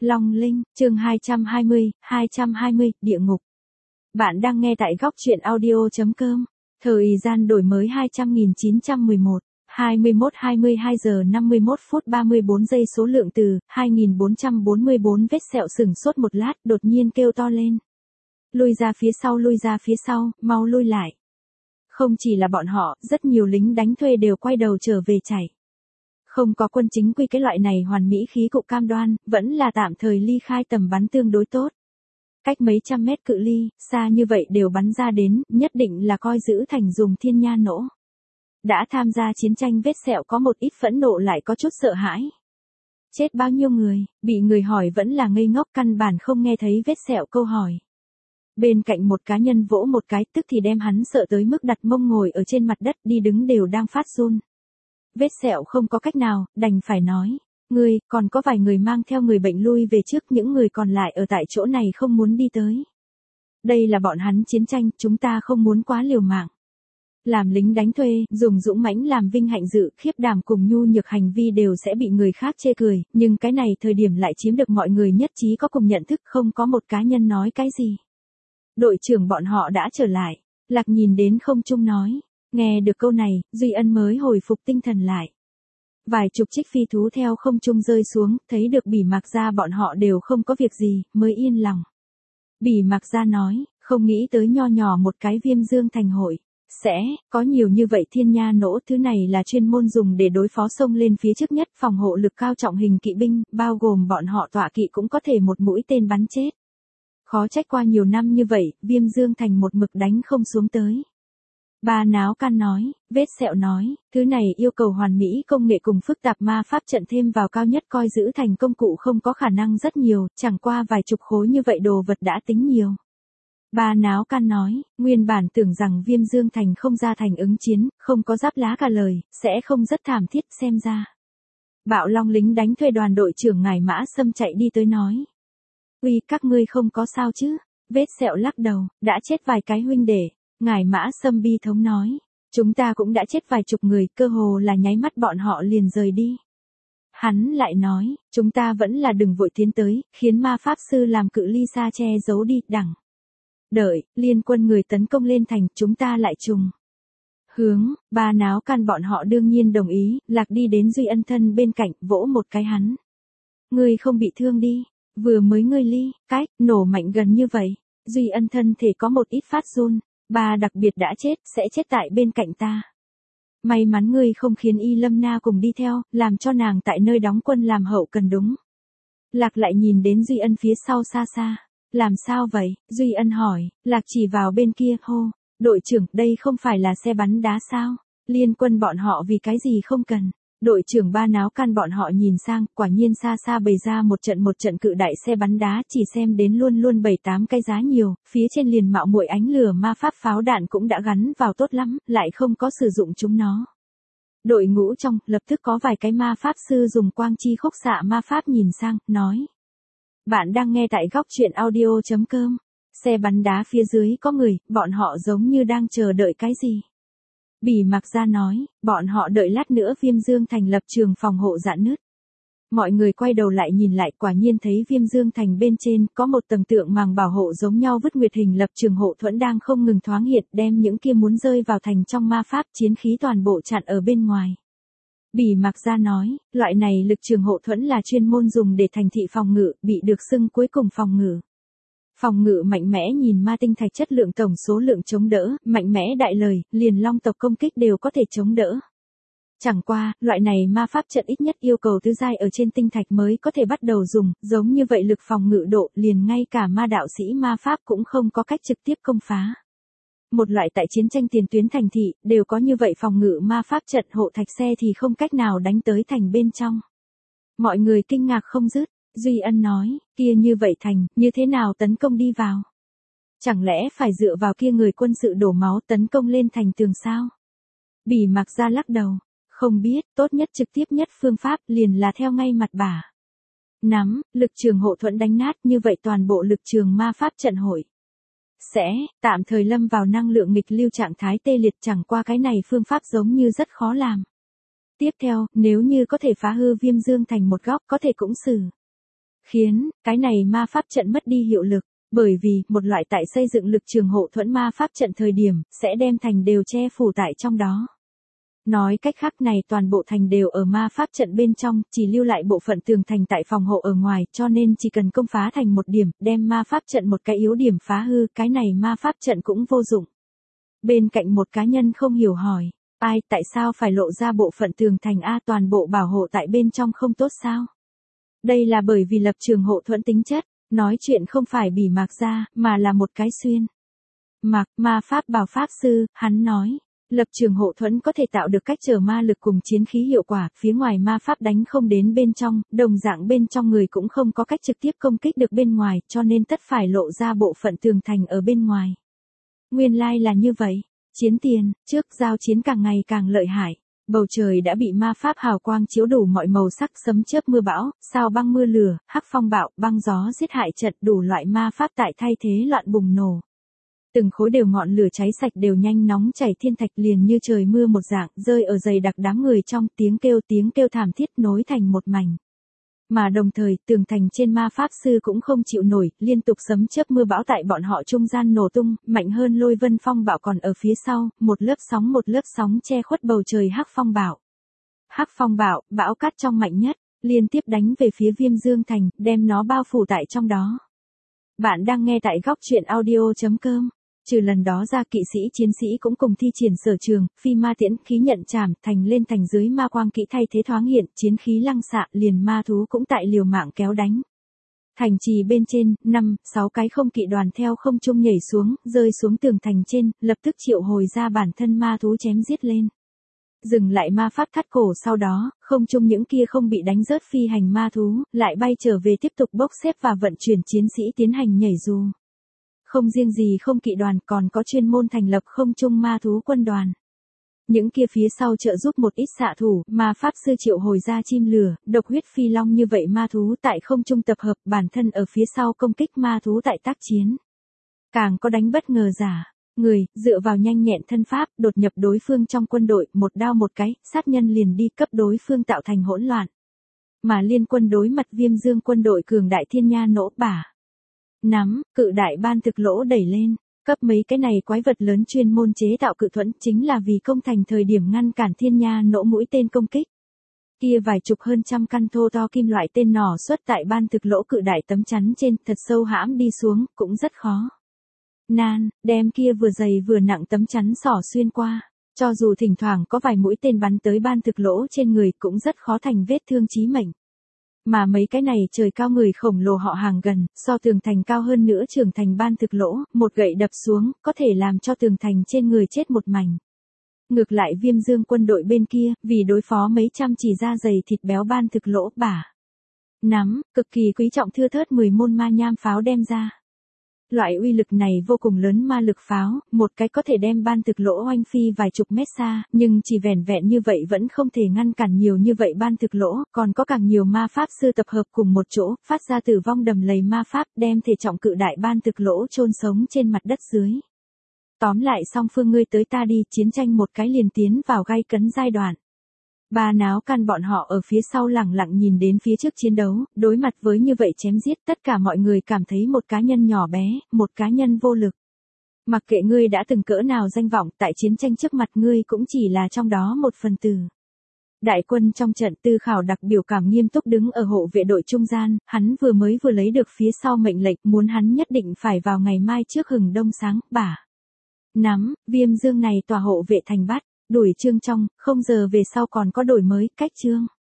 Long Linh, chương 220, địa ngục. Bạn đang nghe tại góc truyện audio.com. Thời gian đổi mới 200.911, 21:22 giờ 51 phút 34 giây. Số lượng từ 2444. Vết sẹo sửng sốt một lát, đột nhiên kêu to lên. Lui ra phía sau, mau lui lại. Không chỉ là bọn họ, rất nhiều lính đánh thuê đều quay đầu trở về chạy. Không có quân chính quy cái loại này hoàn mỹ khí cụ cam đoan, vẫn là tạm thời ly khai tầm bắn tương đối tốt. Cách mấy trăm mét cự ly, xa như vậy đều bắn ra đến, nhất định là coi giữ thành dùng thiên nha nỗ. Đã tham gia chiến tranh vết sẹo có một ít phẫn nộ lại có chút sợ hãi. Chết bao nhiêu người, bị người hỏi vẫn là ngây ngốc, căn bản không nghe thấy vết sẹo câu hỏi. Bên cạnh một cá nhân vỗ một cái, tức thì đem hắn sợ tới mức đặt mông ngồi ở trên mặt đất, đi đứng đều đang phát run. Vết sẹo không có cách nào, đành phải nói. Ngươi, còn có vài người mang theo người bệnh lui về trước, những người còn lại ở tại chỗ này không muốn đi tới. Đây là bọn hắn chiến tranh, chúng ta không muốn quá liều mạng. Làm lính đánh thuê, dùng dũng mãnh làm vinh hạnh dự, khiếp đảm cùng nhu nhược hành vi đều sẽ bị người khác chê cười, nhưng cái này thời điểm lại chiếm được mọi người nhất trí có cùng nhận thức, không có một cá nhân nói cái gì. Đội trưởng bọn họ đã trở lại, Lạc nhìn đến không trung nói. Nghe được câu này, Duy Ân mới hồi phục tinh thần lại. Vài chục chiếc phi thú theo không trung rơi xuống, thấy được Bỉ Mạc Gia bọn họ đều không có việc gì, mới yên lòng. Bỉ Mạc Gia nói, không nghĩ tới nho nhỏ một cái Viêm Dương Thành hội. Sẽ, có nhiều như vậy thiên nha nỗ, thứ này là chuyên môn dùng để đối phó xông lên phía trước nhất, phòng hộ lực cao trọng hình kỵ binh, bao gồm bọn họ tọa kỵ cũng có thể một mũi tên bắn chết. Khó trách qua nhiều năm như vậy, Viêm Dương Thành một mực đánh không xuống tới. Bà Náo Can nói, vết sẹo nói, thứ này yêu cầu hoàn mỹ công nghệ cùng phức tạp ma pháp trận thêm vào cao nhất coi giữ thành công cụ không có khả năng rất nhiều, chẳng qua vài chục khối như vậy đồ vật đã tính nhiều. Bà Náo Can nói, nguyên bản tưởng rằng Viêm Dương Thành không ra thành ứng chiến, không có giáp lá cả lời, sẽ không rất thảm thiết, xem ra. Bạo Long lính đánh thuê đoàn đội trưởng Ngải Mã Sâm chạy đi tới nói. Uy, các ngươi không có sao chứ? Vết sẹo lắc đầu, đã chết vài cái huynh đệ. Ngải Mã Sâm bi thống nói, chúng ta cũng đã chết vài chục người, cơ hồ là nháy mắt bọn họ liền rời đi. Hắn lại nói, chúng ta vẫn là đừng vội tiến tới, khiến ma pháp sư làm cự ly xa che giấu đi, đẳng. Đợi, liên quân người tấn công lên thành, chúng ta lại trùng. Hướng, Bà Náo Can bọn họ đương nhiên đồng ý, Lạc đi đến Duy Ân thân bên cạnh, vỗ một cái hắn. Ngươi không bị thương đi, vừa mới ngươi ly, cách, nổ mạnh gần như vậy. Duy Ân thân thể có một ít phát run. Bà đặc biệt đã chết, sẽ chết tại bên cạnh ta. May mắn ngươi không khiến Y Lâm Na cùng đi theo, làm cho nàng tại nơi đóng quân làm hậu cần đúng. Lạc lại nhìn đến Duy Ân phía sau xa xa. Làm sao vậy? Duy Ân hỏi, Lạc chỉ vào bên kia, hô. Đội trưởng, đây không phải là xe bắn đá sao? Liên quân bọn họ vì cái gì không cần? Đội trưởng Bà Náo Can bọn họ nhìn sang, quả nhiên xa xa bày ra một trận cự đại xe bắn đá, chỉ xem đến luôn 7-8 cái giá nhiều, phía trên liền mạo muội ánh lửa ma pháp pháo đạn cũng đã gắn vào tốt lắm, lại không có sử dụng chúng nó. Đội ngũ trong, lập tức có vài cái ma pháp sư dùng quang chi khúc xạ ma pháp nhìn sang, nói. Bạn đang nghe tại góc truyện audio.com. Xe bắn đá phía dưới có người, bọn họ giống như đang chờ đợi cái gì. Bỉ Mạc Gia nói, bọn họ đợi lát nữa Viêm Dương Thành lập trường phòng hộ rạn nứt. Mọi người quay đầu lại nhìn lại, quả nhiên thấy Viêm Dương Thành bên trên có một tầng tượng màng bảo hộ giống nhau vứt nguyệt hình lập trường hộ thuẫn đang không ngừng thoáng hiện, đem những kia muốn rơi vào thành trong ma pháp chiến khí toàn bộ chặn ở bên ngoài. Bỉ Mạc Gia nói, loại này lực trường hộ thuẫn là chuyên môn dùng để thành thị phòng ngự, bị được xưng cuối cùng phòng ngự. Phòng ngự mạnh mẽ nhìn ma tinh thạch chất lượng tổng số lượng chống đỡ, mạnh mẽ đại lời, liền long tộc công kích đều có thể chống đỡ. Chẳng qua, loại này ma pháp trận ít nhất yêu cầu tứ giai ở trên tinh thạch mới có thể bắt đầu dùng, giống như vậy lực phòng ngự độ liền ngay cả ma đạo sĩ ma pháp cũng không có cách trực tiếp công phá. Một loại tại chiến tranh tiền tuyến thành thị, đều có như vậy phòng ngự ma pháp trận hộ thạch xe thì không cách nào đánh tới thành bên trong. Mọi người kinh ngạc không dứt. Duy Ân nói, kia như vậy thành, như thế nào tấn công đi vào? Chẳng lẽ phải dựa vào kia người quân sự đổ máu tấn công lên thành tường sao? Bỉ Mạc Gia lắc đầu, không biết, tốt nhất trực tiếp nhất phương pháp liền là theo ngay mặt bả. Nắm, lực trường hộ thuẫn đánh nát như vậy toàn bộ lực trường ma pháp trận hội. Sẽ, tạm thời lâm vào năng lượng nghịch lưu trạng thái tê liệt, chẳng qua cái này phương pháp giống như rất khó làm. Tiếp theo, nếu như có thể phá hư Viêm Dương Thành một góc có thể cũng xử. khiến cái này ma pháp trận mất đi hiệu lực, bởi vì một loại tại xây dựng lực trường hộ thuẫn ma pháp trận thời điểm, sẽ đem thành đều che phủ tại trong đó. Nói cách khác này toàn bộ thành đều ở ma pháp trận bên trong, chỉ lưu lại bộ phận tường thành tại phòng hộ ở ngoài, cho nên chỉ cần công phá thành một điểm, đem ma pháp trận một cái yếu điểm phá hư, cái này ma pháp trận cũng vô dụng. Bên cạnh một cá nhân không hiểu hỏi, ai, tại sao phải lộ ra bộ phận tường thành A, toàn bộ bảo hộ tại bên trong không tốt sao? Đây là bởi vì lập trường hộ thuẫn tính chất, nói chuyện không phải bỉ mạc ra, mà là một cái xuyên. Mạc, ma pháp bảo pháp sư, hắn nói. Lập trường hộ thuẫn có thể tạo được cách trở ma lực cùng chiến khí hiệu quả, phía ngoài ma pháp đánh không đến bên trong, đồng dạng bên trong người cũng không có cách trực tiếp công kích được bên ngoài, cho nên tất phải lộ ra bộ phận tường thành ở bên ngoài. Nguyên lai là như vậy, chiến tiền, trước giao chiến càng ngày càng lợi hại, bầu trời đã bị ma pháp hào quang chiếu đủ mọi màu sắc, sấm chớp mưa bão, sao băng mưa lửa, hắc phong bạo, băng gió giết hại trận, đủ loại ma pháp tại thay thế loạn bùng nổ. Từng khối đều ngọn lửa cháy sạch đều nhanh nóng chảy thiên thạch liền như trời mưa một dạng, rơi ở dày đặc đám người trong, tiếng kêu thảm thiết nối thành một mảnh. Mà đồng thời, tường thành trên ma pháp sư cũng không chịu nổi, liên tục sấm chớp mưa bão tại bọn họ trung gian nổ tung, mạnh hơn lôi vân phong bạo còn ở phía sau, một lớp sóng che khuất bầu trời hắc phong bạo. Hắc phong bạo, bão cát trong mạnh nhất, liên tiếp đánh về phía Viêm Dương thành, đem nó bao phủ tại trong đó. Bạn đang nghe tại góc truyện audio.com. Trừ lần đó ra kỵ sĩ chiến sĩ cũng cùng thi triển sở trường, phi ma tiễn, khí nhận chảm, thành lên thành dưới ma quang kỹ thay thế thoáng hiện, chiến khí lăng xạ, liền ma thú cũng tại liều mạng kéo đánh. Thành trì bên trên, 5-6 cái không kỵ đoàn theo không trung nhảy xuống, rơi xuống tường thành trên, lập tức triệu hồi ra bản thân ma thú chém giết lên. Dừng lại ma pháp thắt cổ sau đó, không trung những kia không bị đánh rớt phi hành ma thú, lại bay trở về tiếp tục bốc xếp và vận chuyển chiến sĩ tiến hành nhảy dù. Không riêng gì không kỵ đoàn còn có chuyên môn thành lập không trung ma thú quân đoàn. Những kia phía sau trợ giúp một ít xạ thủ, ma pháp sư triệu hồi ra chim lửa, độc huyết phi long như vậy ma thú tại không trung tập hợp, bản thân ở phía sau công kích ma thú tại tác chiến. Càng có đánh bất ngờ giả, người, dựa vào nhanh nhẹn thân pháp, đột nhập đối phương trong quân đội, một đao một cái, sát nhân liền đi cấp đối phương tạo thành hỗn loạn. Mà liên quân đối mặt Viêm Dương quân đội cường đại thiên nha nỗ bả. Nắm, cự đại ban thực lỗ đẩy lên, cấp mấy cái này quái vật lớn chuyên môn chế tạo cự thuẫn chính là vì công thành thời điểm ngăn cản thiên nha nỗ mũi tên công kích. Kia vài chục hơn trăm căn thô to kim loại tên nỏ xuất tại ban thực lỗ cự đại tấm chắn trên, thật sâu hãm đi xuống, cũng rất khó. Đem kia vừa dày vừa nặng tấm chắn xỏ xuyên qua, cho dù thỉnh thoảng có vài mũi tên bắn tới ban thực lỗ trên người cũng rất khó thành vết thương chí mệnh. Mà mấy cái này trời cao người khổng lồ họ hàng gần, so tường thành cao hơn nữa trưởng thành ban thực lỗ, một gậy đập xuống, có thể làm cho tường thành trên người chết một mảnh. Ngược lại Viêm Dương quân đội bên kia, vì đối phó mấy trăm chỉ da dày thịt béo ban thực lỗ bả. Nắm, cực kỳ quý trọng thưa thớt 10 môn ma nham pháo đem ra. Loại uy lực này vô cùng lớn ma lực pháo, một cái có thể đem ban thực lỗ oanh phi vài chục mét xa, nhưng chỉ vẻn vẹn như vậy vẫn không thể ngăn cản nhiều như vậy ban thực lỗ, còn có càng nhiều ma pháp sư tập hợp cùng một chỗ, phát ra tử vong đầm lầy ma pháp, đem thể trọng cự đại ban thực lỗ chôn sống trên mặt đất dưới. Tóm lại song phương ngươi tới ta đi, chiến tranh một cái liền tiến vào gay cấn giai đoạn. Ba náo can bọn họ ở phía sau lẳng lặng nhìn đến phía trước chiến đấu, đối mặt với như vậy chém giết, tất cả mọi người cảm thấy một cá nhân nhỏ bé, một cá nhân vô lực. Mặc kệ ngươi đã từng cỡ nào danh vọng, tại chiến tranh trước mặt ngươi cũng chỉ là trong đó một phần tử. Đại quân trong trận Tư Khảo đặc biểu cảm nghiêm túc đứng ở hộ vệ đội trung gian, hắn vừa lấy được phía sau mệnh lệnh, muốn hắn nhất định phải vào ngày mai trước hừng đông sáng, bả. Nắm, Viêm Dương này tòa hộ vệ thành bắt. Đuổi chương trong, không giờ về sau còn có đổi mới, cách chương.